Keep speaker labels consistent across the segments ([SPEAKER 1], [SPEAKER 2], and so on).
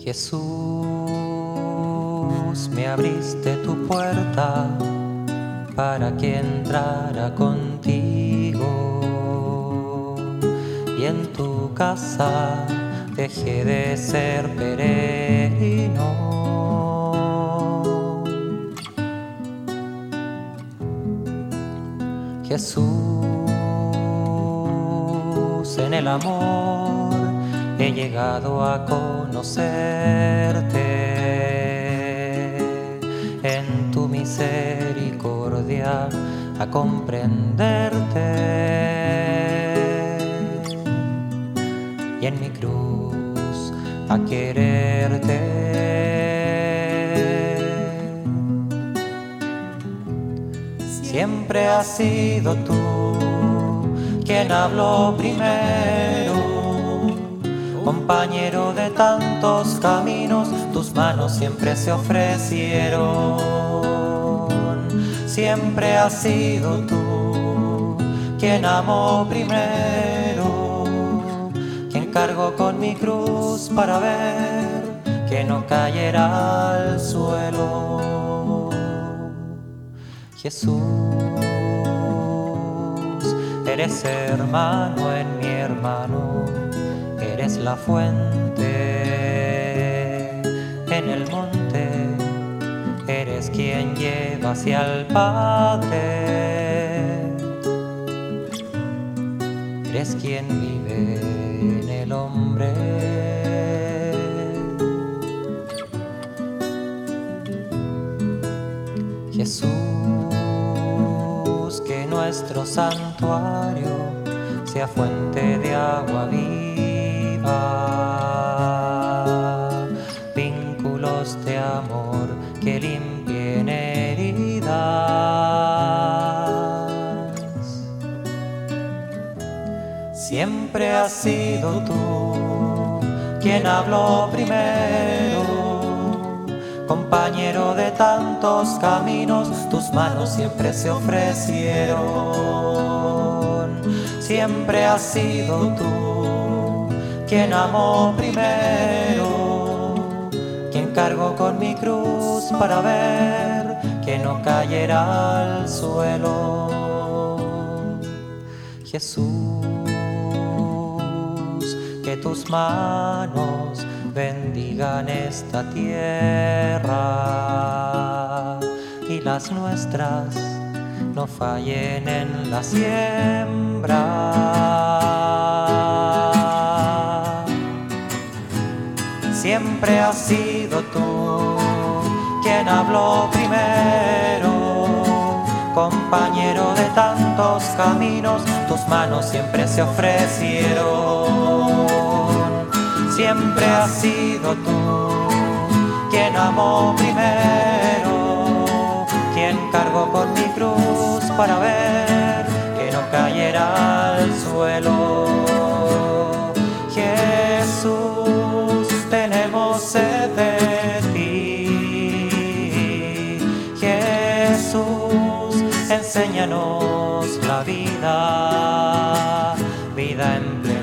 [SPEAKER 1] Jesús, me abriste tu puerta para que entrara contigo, y en tu casa dejé de ser peregrino. Jesús, en el amor he llegado a conocerte, en tu misericordia a comprenderte, y en mi cruz a quererte. Siempre has sido tú quien habló primero, compañero de tantos caminos, tus manos siempre se ofrecieron. Siempre has sido tú quien amó primero, quien cargó con mi cruz para ver que no cayera al suelo. Jesús, eres hermano en mi hermano, eres la fuente en el monte, eres quien lleva hacia el Padre, eres quien vive en el hombre. Jesús, que nuestro santuario sea fuente de agua viva, vínculos de amor que limpien heridas. Siempre has sido tú quien habló primero, compañero de tantos caminos, tus manos siempre se ofrecieron. Siempre has sido tú quien amó primero, quien cargó con mi cruz para ver que no cayera al suelo. Jesús, que tus manos bendigan esta tierra y las nuestras no fallen en la siembra. Siempre has sido tú quien habló primero, compañero de tantos caminos, tus manos siempre se ofrecieron. Siempre has sido tú quien amó primero, quien cargó con mi cruz para ver que no cayera al suelo. Jesús, tenemos sed de ti. Jesús, enséñanos la vida, vida en plenitud.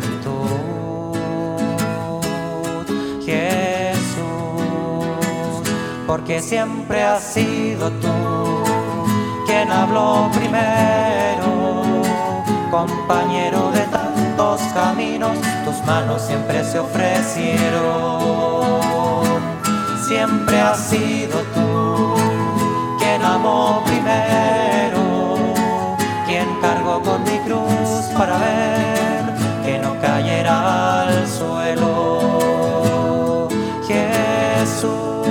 [SPEAKER 1] Porque siempre has sido tú quien habló primero, compañero de tantos caminos, tus manos siempre se ofrecieron. Siempre has sido tú quien amó primero, quien cargó con mi cruz para ver que no cayera al suelo. Jesús,